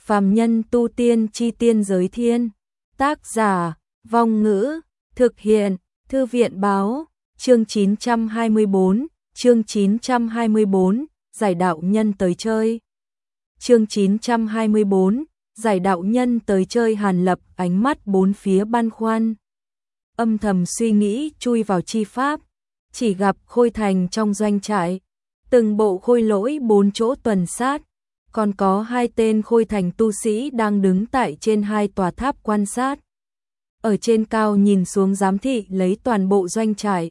Phàm nhân tu tiên chi tiên giới thiên. Tác giả, Vong Ngữ, thực hiện, Thư viện Báo, chương 924, chương 924, giải đạo nhân tới chơi. Chương 924, giải đạo nhân tới chơi. Hàn Lập ánh mắt bốn phía băn khoăn, âm thầm suy nghĩ chui vào chi pháp, chỉ gặp Khôi Thành trong doanh trại, từng bộ khôi lỗi 4 chỗ tuần sát, còn có 2 tên Khôi Thành tu sĩ đang đứng tại trên 2 tòa tháp quan sát. Ở trên cao nhìn xuống giám thị lấy toàn bộ doanh trại,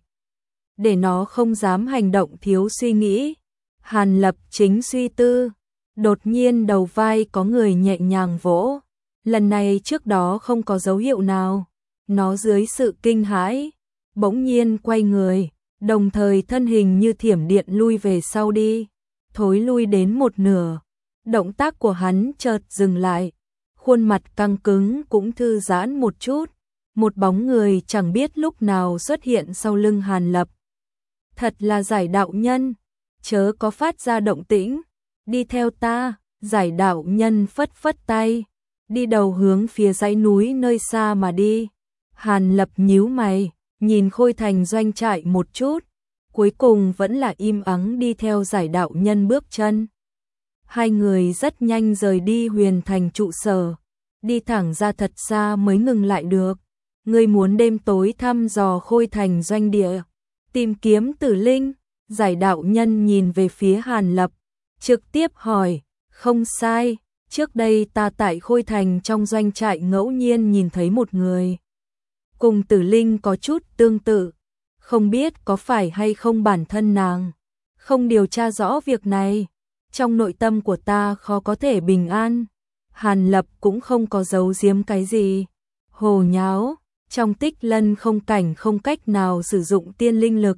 để nó không dám hành động thiếu suy nghĩ. Hàn Lập chính suy tư, đột nhiên đầu vai có người nhẹ nhàng vỗ, lần này trước đó không có dấu hiệu nào. Nó dưới sự kinh hãi, bỗng nhiên quay người, đồng thời thân hình như thiểm điện lui về sau đi, thối lui đến một nửa. Động tác của hắn chợt dừng lại, khuôn mặt căng cứng cũng thư giãn một chút. Một bóng người chẳng biết lúc nào xuất hiện sau lưng Hàn Lập. Thật là giải đạo nhân, chớ có phát ra động tĩnh, đi theo ta. Giải đạo nhân phất phất tay, đi đầu hướng phía dãy núi nơi xa mà đi. Hàn Lập nhíu mày, nhìn Khôi Thành doanh trại một chút, cuối cùng vẫn là im ắng đi theo giải đạo nhân bước chân. Hai người rất nhanh rời đi Huyền Thành trụ sở, đi thẳng ra thật xa mới ngừng lại được. Ngươi muốn đêm tối thăm dò Khôi Thành doanh địa, tìm kiếm tử linh? Giải đạo nhân nhìn về phía Hàn Lập, trực tiếp hỏi. Không sai, trước đây ta tại Khôi Thành trong doanh trại ngẫu nhiên nhìn thấy một người cùng tử linh có chút tương tự, không biết có phải hay không bản thân nàng. Không điều tra rõ việc này, trong nội tâm của ta khó có thể bình an. Hàn Lập cũng không có giấu giếm cái gì, hồ nháo. Trong Tích Lân không cảnh không cách nào sử dụng tiên linh lực,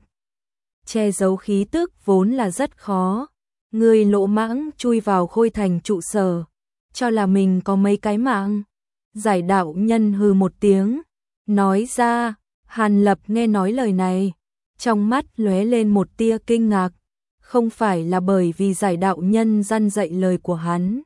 che giấu khí tức vốn là rất khó. Người lỗ mãng chui vào Khôi Thành trụ sở, cho là mình có mấy cái mạng. Giải đạo nhân hừ một tiếng, nói ra. Hàn Lập nghe nói lời này, trong mắt lóe lên một tia kinh ngạc. Không phải là bởi vì giải đạo nhân răn dạy lời của hắn,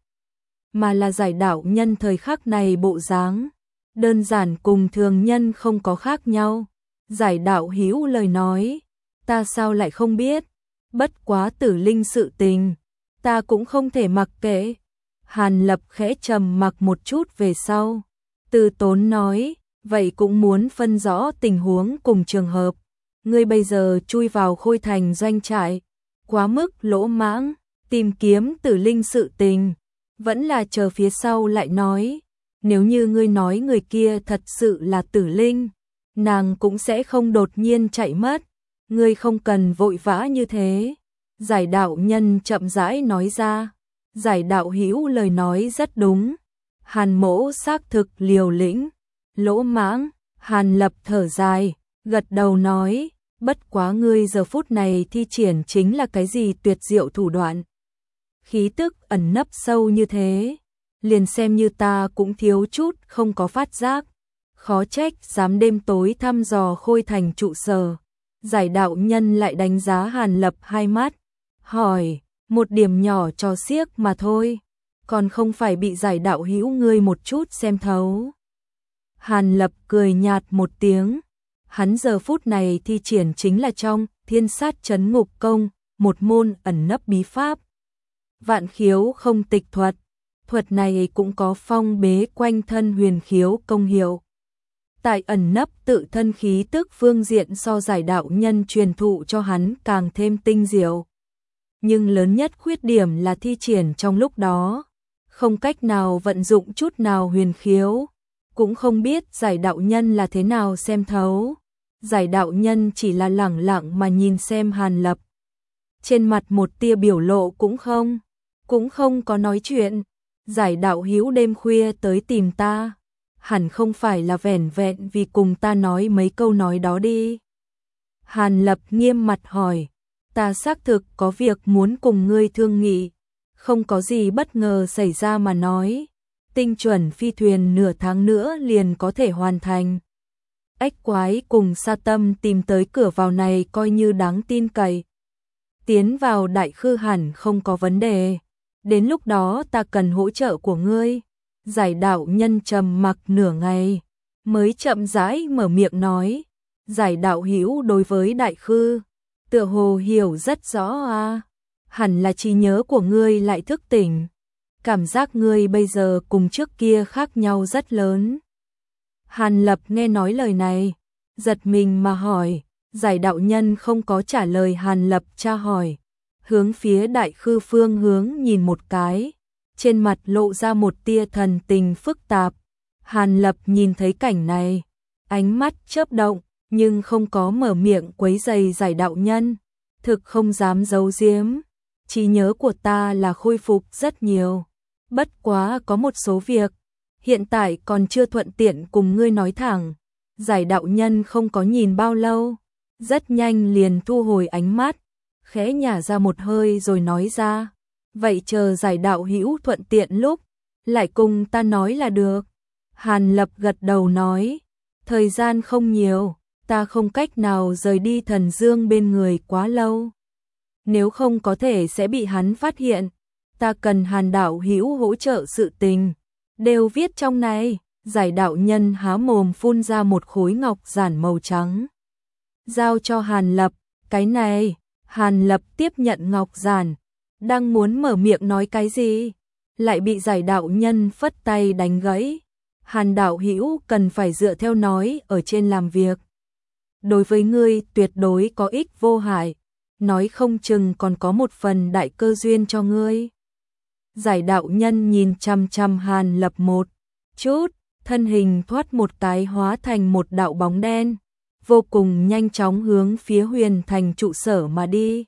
mà là giải đạo nhân thời khắc này bộ dáng đơn giản cùng thường nhân không có khác nhau. Giải đạo hữu lời nói, ta sao lại không biết, bất quá tử linh sự tình, ta cũng không thể mặc kệ. Hàn Lập khẽ trầm mặc một chút về sau, từ tốn nói, vậy cũng muốn phân rõ tình huống cùng trường hợp. Ngươi bây giờ chui vào Khôi Thành doanh trại, quá mức lỗ mãng, tìm kiếm tử linh sự tình, vẫn là chờ phía sau lại nói. Nếu như ngươi nói người kia thật sự là tử linh, nàng cũng sẽ không đột nhiên chạy mất. Ngươi không cần vội vã như thế. Giải đạo nhân chậm rãi nói ra. Giải đạo hữu lời nói rất đúng. Hàn mỗ xác thực liều lĩnh, lỗ mãng. Hàn Lập thở dài, gật đầu nói, bất quá ngươi giờ phút này thi triển chính là cái gì tuyệt diệu thủ đoạn. Khí tức ẩn nấp sâu như thế, liền xem như ta cũng thiếu chút không có phát giác. Khó trách dám đêm tối thăm dò Khôi Thành trụ sở. Giải đạo nhân lại đánh giá Hàn Lập hai mắt, hỏi, một điểm nhỏ cho xiếc mà thôi, còn không phải bị giải đạo hữu ngươi một chút xem thấu. Hàn Lập cười nhạt một tiếng, hắn giờ phút này thi triển chính là trong Thiên Sát Chấn Ngục Công, một môn ẩn nấp bí pháp. Vạn khiếu không tịch thuật, thuật này cũng có phong bế quanh thân huyền khiếu công hiệu. Tại ẩn nấp tự thân khí tức phương diện so giải đạo nhân truyền thụ cho hắn càng thêm tinh diệu. Nhưng lớn nhất khuyết điểm là thi triển trong lúc đó, không cách nào vận dụng chút nào huyền khiếu, cũng không biết giải đạo nhân là thế nào xem thấu. Giải đạo nhân chỉ là lẳng lặng mà nhìn xem Hàn Lập, trên mặt một tia biểu lộ cũng không có nói chuyện. Giải đạo hữu đêm khuya tới tìm ta, hẳn không phải là vẻn vẹn vì cùng ta nói mấy câu nói đó đi. Hàn Lập nghiêm mặt hỏi, ta xác thực có việc muốn cùng ngươi thương nghị, không có gì bất ngờ xảy ra mà nói, tinh chuẩn phi thuyền nửa tháng nữa liền có thể hoàn thành. Ếch quái cùng Sa Tâm tìm tới cửa vào này coi như đáng tin cậy, tiến vào đại khư hẳn không có vấn đề. đến lúc đó ta cần hỗ trợ của ngươi. Giải đạo nhân trầm mặc nửa ngày, mới chậm rãi mở miệng nói, Giải đạo hữu đối với đại khư, tựa hồ hiểu rất rõ à, hẳn là trí nhớ của ngươi lại thức tỉnh. Cảm giác ngươi bây giờ cùng trước kia khác nhau rất lớn. Hàn Lập nghe nói lời này, giật mình mà hỏi, Giải đạo nhân không có trả lời Hàn Lập tra hỏi, hướng phía đại khư phương hướng nhìn một cái, trên mặt lộ ra một tia thần tình phức tạp. Hàn Lập nhìn thấy cảnh này, ánh mắt chớp động, nhưng không có mở miệng quấy rầy Giải đạo nhân, thực không dám giấu giếm, trí nhớ của ta là khôi phục rất nhiều, bất quá có một số việc, hiện tại còn chưa thuận tiện cùng ngươi nói thẳng. Giải đạo nhân không có nhìn bao lâu, rất nhanh liền thu hồi ánh mắt, khẽ nhả ra một hơi rồi nói ra, vậy chờ Giải đạo hữu thuận tiện lúc, lại cùng ta nói là được. Hàn Lập gật đầu nói, thời gian không nhiều, ta không cách nào rời đi Thần Dương bên người quá lâu. Nếu không có thể sẽ bị hắn phát hiện, ta cần Hàn đạo hữu hỗ trợ sự tình, đều viết trong này. Giải đạo nhân há mồm phun ra một khối ngọc giản màu trắng, giao cho Hàn Lập, cái này. Hàn Lập tiếp nhận ngọc giản, đang muốn mở miệng nói cái gì, lại bị Giải đạo nhân phất tay đánh gãy. Hàn đạo hữu cần phải dựa theo nói ở trên làm việc, đối với ngươi tuyệt đối có ích vô hại, nói không chừng còn có một phần đại cơ duyên cho ngươi. Giải đạo nhân nhìn chăm chăm Hàn Lập một chút, thân hình thoát một cái hóa thành một đạo bóng đen, vô cùng nhanh chóng hướng phía Huyền Thành trụ sở mà đi.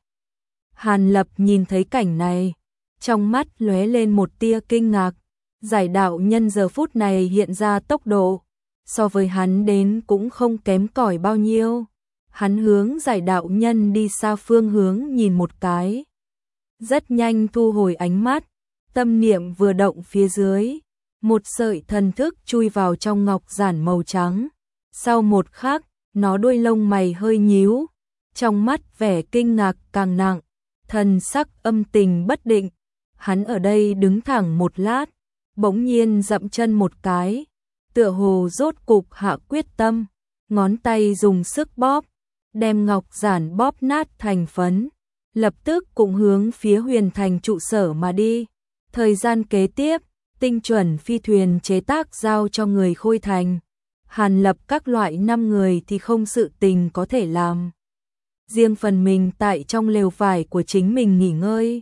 Hàn Lập nhìn thấy cảnh này, trong mắt lóe lên một tia kinh ngạc, Giải đạo nhân giờ phút này hiện ra tốc độ, so với hắn đến cũng không kém cỏi bao nhiêu. Hắn hướng Giải đạo nhân đi xa phương hướng nhìn một cái, rất nhanh thu hồi ánh mắt, tâm niệm vừa động phía dưới, một sợi thần thức chui vào trong ngọc giản màu trắng. Sau một khắc, nó đuôi lông mày hơi nhíu, trong mắt vẻ kinh ngạc càng nặng, thần sắc âm tình bất định. Hắn ở đây đứng thẳng một lát, bỗng nhiên dậm chân một cái, tựa hồ rốt cục hạ quyết tâm, ngón tay dùng sức bóp, đem ngọc giản bóp nát thành phấn, lập tức cũng hướng phía Huyền Thành trụ sở mà đi. Thời gian kế tiếp, tinh chuẩn phi thuyền chế tác giao cho người Khôi Thành. Hàn Lập các loại 5 người thì không sự tình có thể làm, riêng phần mình tại trong lều vải của chính mình nghỉ ngơi.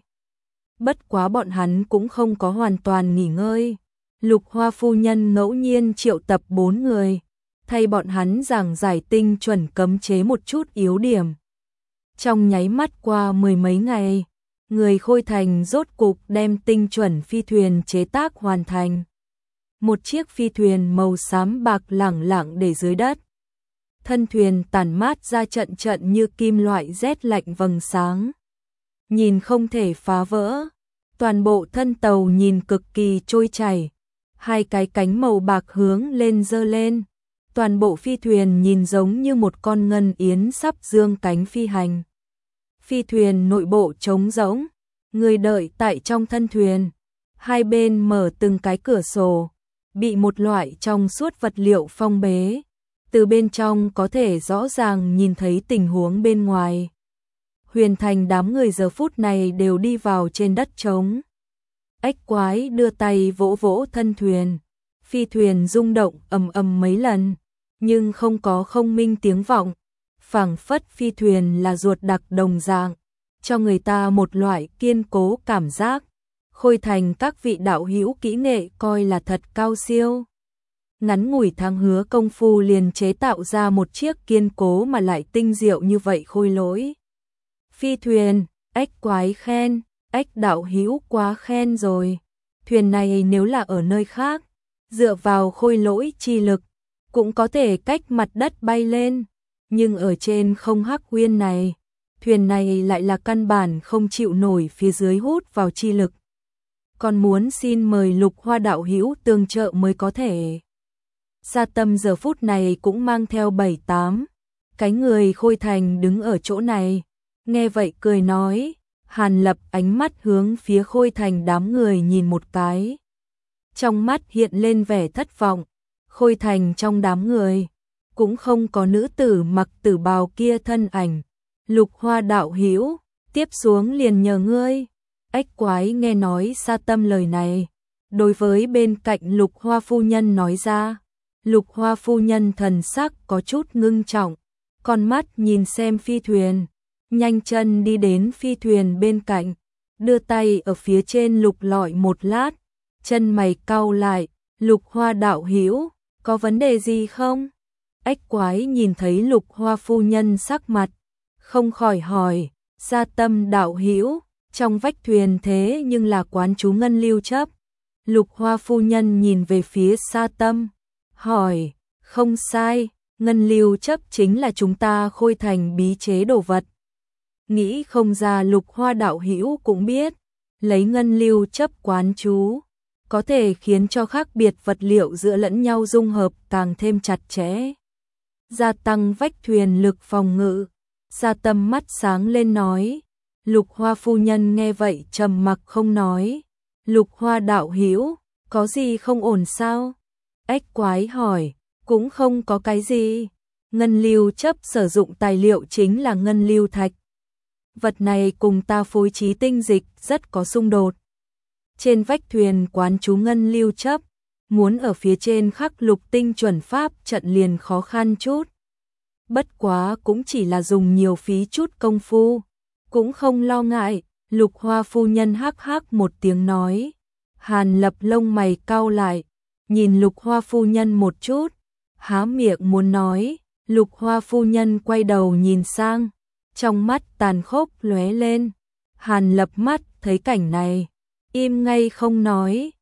Bất quá bọn hắn cũng không có hoàn toàn nghỉ ngơi. Lục Hoa phu nhân ngẫu nhiên triệu tập 4 người, thay bọn hắn giảng giải tinh chuẩn cấm chế một chút yếu điểm. Trong nháy mắt qua 10 mấy ngày, người Khôi Thành rốt cục đem tinh chuẩn phi thuyền chế tác hoàn thành. Một chiếc phi thuyền màu xám bạc lẳng lặng để dưới đất. Thân thuyền tản mát ra trận trận như kim loại rét lạnh vầng sáng, nhìn không thể phá vỡ. Toàn bộ thân tàu nhìn cực kỳ trôi chảy, hai cái cánh màu bạc hướng lên giơ lên. Toàn bộ phi thuyền nhìn giống như một con ngân yến sắp dương cánh phi hành. Phi thuyền nội bộ trống rỗng, người đợi tại trong thân thuyền, hai bên mở từng cái cửa sổ, bị một loại trong suốt vật liệu phong bế, từ bên trong có thể rõ ràng nhìn thấy tình huống bên ngoài. Huyền Thành đám người giờ phút này đều đi vào trên đất trống. Ếch quái đưa tay vỗ vỗ thân thuyền, phi thuyền rung động ầm ầm mấy lần, nhưng không có không minh tiếng vọng, phảng phất phi thuyền là ruột đặc đồng dạng, cho người ta một loại kiên cố cảm giác. Khôi Thành các vị đạo hữu kỹ nghệ coi là thật cao siêu. Ngắn ngủi tháng hứa công phu liền chế tạo ra một chiếc kiên cố mà lại tinh diệu như vậy khôi lỗi. Phi thuyền, ếch quái khen, ếch đạo hữu quá khen rồi. Thuyền này nếu là ở nơi khác, dựa vào khôi lỗi chi lực, cũng có thể cách mặt đất bay lên. Nhưng ở trên không hắc uyên này, thuyền này lại là căn bản không chịu nổi phía dưới hút vào chi lực. Còn muốn xin mời Lục Hoa đạo hữu tương trợ mới có thể. Gia Tâm giờ phút này cũng mang theo 7-8 cái người Khôi Thành đứng ở chỗ này. Nghe vậy cười nói, Hàn Lập ánh mắt hướng phía Khôi Thành đám người nhìn một cái. Trong mắt hiện lên vẻ thất vọng. Khôi Thành trong đám người cũng không có nữ tử mặc tử bào kia thân ảnh. Lục Hoa đạo hữu, tiếp xuống liền nhờ ngươi. Ếch Quái nghe nói Sa Tâm lời này, đối với bên cạnh Lục Hoa phu nhân nói ra. Lục Hoa phu nhân thần sắc có chút ngưng trọng, con mắt nhìn xem phi thuyền, nhanh chân đi đến phi thuyền bên cạnh, đưa tay ở phía trên lục lọi một lát, chân mày cau lại. Lục Hoa đạo hữu, có vấn đề gì không? Ếch Quái nhìn thấy Lục Hoa phu nhân sắc mặt, không khỏi hỏi. Sa Tâm đạo hữu, trong vách thuyền thế nhưng là quán chú ngân lưu chấp. Lục Hoa phu nhân nhìn về phía Sa Tâm, hỏi. Không sai, ngân lưu chấp chính là chúng ta Khôi Thành bí chế đồ vật. Nghĩ không ra Lục Hoa đạo hữu cũng biết, lấy ngân lưu chấp quán chú, có thể khiến cho khác biệt vật liệu giữa lẫn nhau dung hợp càng thêm chặt chẽ, gia tăng vách thuyền lực phòng ngự. Sa Tâm mắt sáng lên nói. Lục Hoa phu nhân nghe vậy trầm mặc không nói. Lục Hoa đạo hữu, có gì không ổn sao? Ếch Quái hỏi. Cũng không có cái gì. Ngân lưu chấp sử dụng tài liệu chính là ngân lưu thạch. Vật này cùng ta phối trí tinh dịch rất có xung đột. Trên vách thuyền quán chú ngân lưu chấp, muốn ở phía trên khắc lục tinh chuẩn pháp trận liền khó khăn chút. Bất quá cũng chỉ là dùng nhiều phí chút công phu, cũng không lo ngại. Lục Hoa phu nhân hắc hắc một tiếng nói. Hàn Lập lông mày cau lại, nhìn Lục Hoa phu nhân một chút, há miệng muốn nói. Lục Hoa phu nhân quay đầu nhìn sang, trong mắt tàn khốc lóe lên. Hàn Lập mắt thấy cảnh này, im ngay không nói.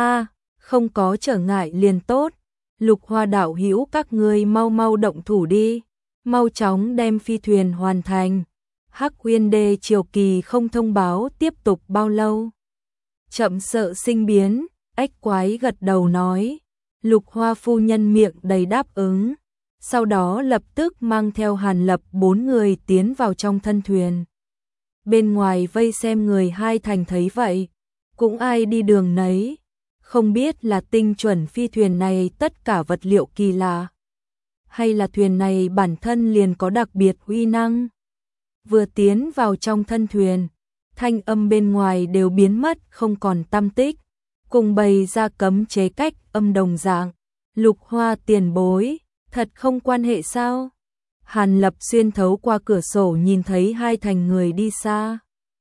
Không có trở ngại liền tốt. Lục Hoa đạo hữu, các ngươi mau mau động thủ đi, mau chóng đem phi thuyền hoàn thành. Hắc Uyên Đê triều kỳ không thông báo tiếp tục bao lâu. Chậm sợ sinh biến. Ếch Quái gật đầu nói. Lục Hoa phu nhân miệng đầy đáp ứng, sau đó lập tức mang theo Hàn Lập 4 người tiến vào trong thân thuyền. Bên ngoài vây xem người hai thành thấy vậy, cũng ai đi đường nấy, không biết là tinh chuẩn phi thuyền này tất cả vật liệu kỳ lạ, hay là thuyền này bản thân liền có đặc biệt uy năng. Vừa tiến vào trong thân thuyền, thanh âm bên ngoài đều biến mất không còn tăm tích, cùng bày ra cấm chế cách âm đồng dạng. Lục Hoa tiền bối, thật không quan hệ sao? Hàn Lập xuyên thấu qua cửa sổ nhìn thấy hai thành người đi xa,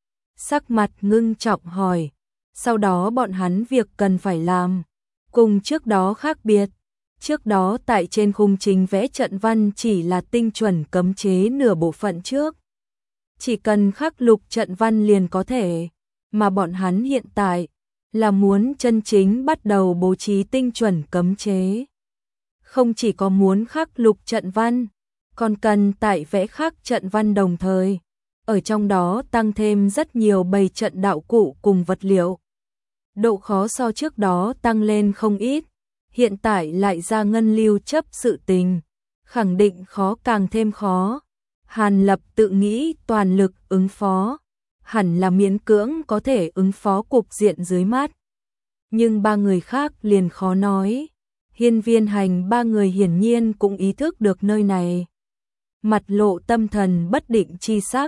sắc mặt ngưng trọng hỏi. Sau đó bọn hắn việc cần phải làm cùng trước đó khác biệt. Trước đó tại trên khung trình vẽ trận văn chỉ là tinh chuẩn cấm chế nửa bộ phận trước, chỉ cần khắc lục trận văn liền có thể, mà bọn hắn hiện tại là muốn chân chính bắt đầu bố trí tinh chuẩn cấm chế. Không chỉ có muốn khắc lục trận văn, còn cần tại vẽ khắc trận văn đồng thời, ở trong đó tăng thêm rất nhiều bày trận đạo cụ cùng vật liệu. Độ khó so trước đó tăng lên không ít, hiện tại lại ra ngân lưu chấp sự tình, khẳng định khó càng thêm khó. Hàn Lập tự nghĩ toàn lực ứng phó, hẳn là miễn cưỡng có thể ứng phó cục diện dưới mắt. Nhưng ba người khác liền khó nói. Hiên Viên Hành ba người hiển nhiên cũng ý thức được nơi này, mặt lộ tâm thần bất định chi sắc.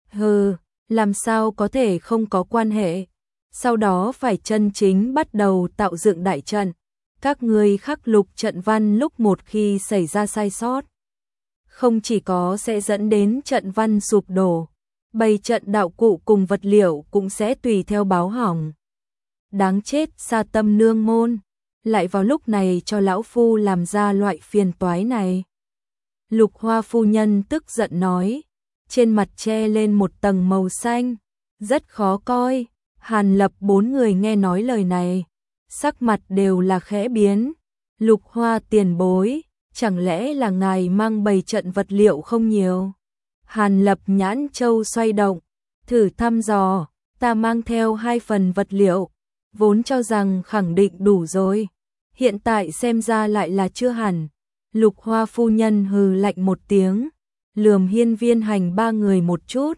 Làm sao có thể không có quan hệ? Sau đó phải chân chính bắt đầu tạo dựng đại trận. Các ngươi khắc lục trận văn lúc một khi xảy ra sai sót, không chỉ có sẽ dẫn đến trận văn sụp đổ, bày trận đạo cụ cùng vật liệu cũng sẽ tùy theo báo hỏng. Đáng chết, Sa Tâm nương môn, lại vào lúc này cho lão phu làm ra loại phiền toái này. Lục Hoa phu nhân tức giận nói, trên mặt che lên một tầng màu xanh, rất khó coi. Hàn Lập 4 người nghe nói lời này, sắc mặt đều là khẽ biến. Lục Hoa tiền bối, chẳng lẽ là ngài mang bày trận vật liệu không nhiều? Hàn Lập nhãn châu xoay động, thử thăm dò. Ta mang theo 2 phần vật liệu, vốn cho rằng khẳng định đủ rồi, hiện tại xem ra lại là chưa hẳn. Lục Hoa phu nhân hừ lạnh một tiếng, lườm Hiên Viên Hành ba người một chút,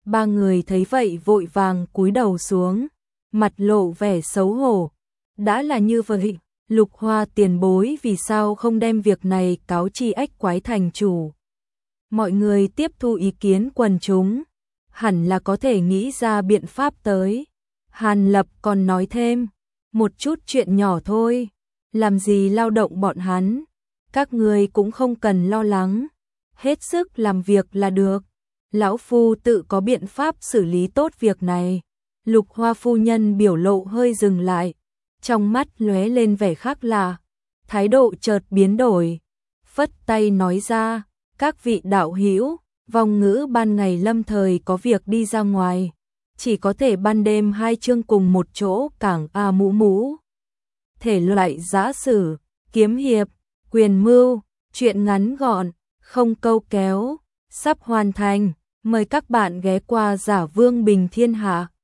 Ba người thấy vậy vội vàng cúi đầu xuống, mặt lộ vẻ xấu hổ. Đã là như vậy, Lục Hoa tiền bối vì sao không đem việc này cáo chi Ách Quái thành chủ? Mọi người tiếp thu ý kiến quần chúng, hẳn là có thể nghĩ ra biện pháp tới. Hàn Lập còn nói thêm, một chút chuyện nhỏ thôi, làm gì lao động bọn hắn, các người cũng không cần lo lắng, hết sức làm việc là được. Lão phu tự có biện pháp xử lý tốt việc này. Lục Hoa phu nhân biểu lộ hơi dừng lại, trong mắt lóe lên vẻ khác lạ, thái độ chợt biến đổi, phất tay nói ra, các vị đạo hữu, Vong Ngữ ban ngày lâm thời có việc đi ra ngoài, chỉ có thể ban đêm hai chương cùng một chỗ cảng A Mũ Mũ. Thể loại giã sử, kiếm hiệp, quyền mưu, truyện ngắn gọn, không câu kéo, sắp hoàn thành, mời các bạn ghé qua Giả Vương Bình Thiên Hạ.